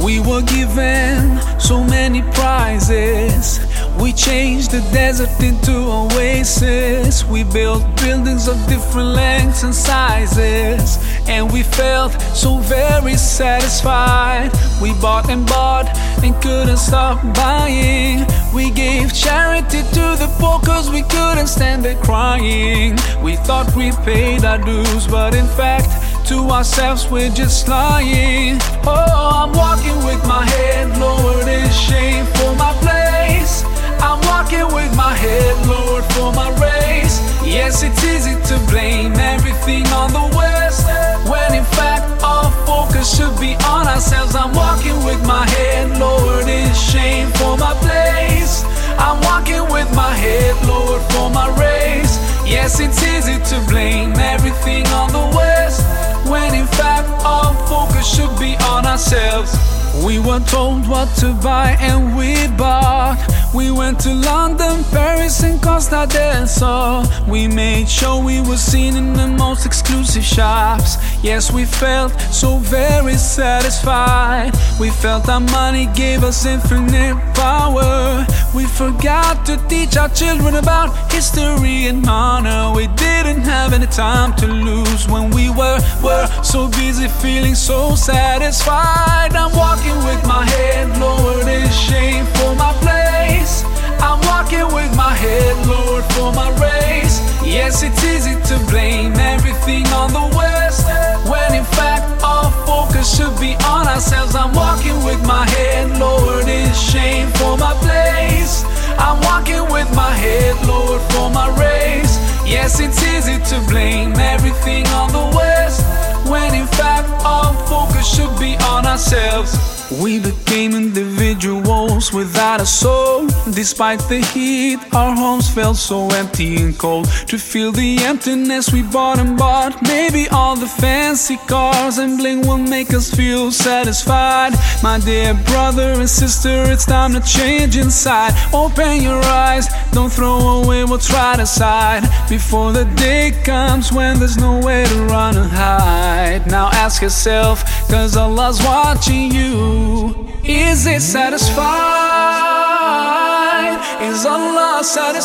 We were given so many prizes. We changed the desert into oasis. We built buildings of different lengths and sizes, and we felt so very satisfied. We bought and couldn't stop buying. We gave charity to the poor cause we couldn't stand there crying. We thought we paid our dues, but in fact to ourselves we're just lying. Oh, I'm walking with my head lowered in shame for my place. I'm walking with my head lowered for my race. Yes, it's easy to blame everything on the West, when in fact our focus should be on ourselves. I'm walking with my head lowered in shame for my place. I'm walking with my head lowered for my race. Yes, it's easy to blame everything on the West, when in fact our focus should be on ourselves. We were told what to buy and we bought. We went to London, Paris and Costa del Sol. We made sure we were seen in the most exclusive shops. Yes, we felt so very satisfied. We felt our money gave us infinite power. We forgot to teach our children about history and honor. We didn't have any time to lose when we were so busy feeling so satisfied. I'm walking with my head lowered in shame for my place. I'm walking with my head lowered for my race. Yes, it's easy to blame everything on the West, when in fact our focus should be on ourselves. I'm walking with my head lowered in shame for my place. I'm walking with my head lowered for my race. Yes, it's easy to blame everything on the West, when in fact our focus should be on ourselves. We became individuals without a soul. Despite the heat, our homes felt so empty and cold. To feel the emptiness we bought and bought, maybe all the fancy cars and bling will make us feel satisfied. My dear brother and sister, it's time to change inside. Open your eyes, don't throw away what's right aside, before the day comes when there's nowhere to run and hide. Now ask yourself, cause Allah's watching you. Is it satisfied? Is Allah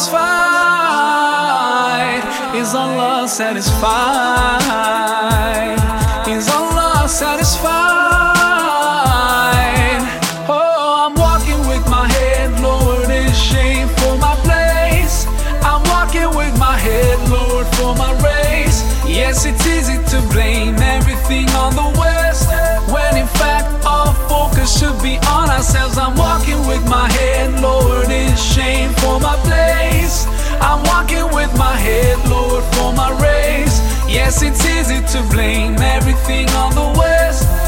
satisfied? Is Allah satisfied? Is Allah satisfied? Oh, I'm walking with my head lowered in shame for my place. I'm walking with my head lowered for my race. Yes, it's easy to blame everything on the West, when in fact our focus should be on ourselves. I'm walking with my head lowered in shame for my place. I'm walking with my head lowered for my race. Yes, it's easy to blame everything on the West,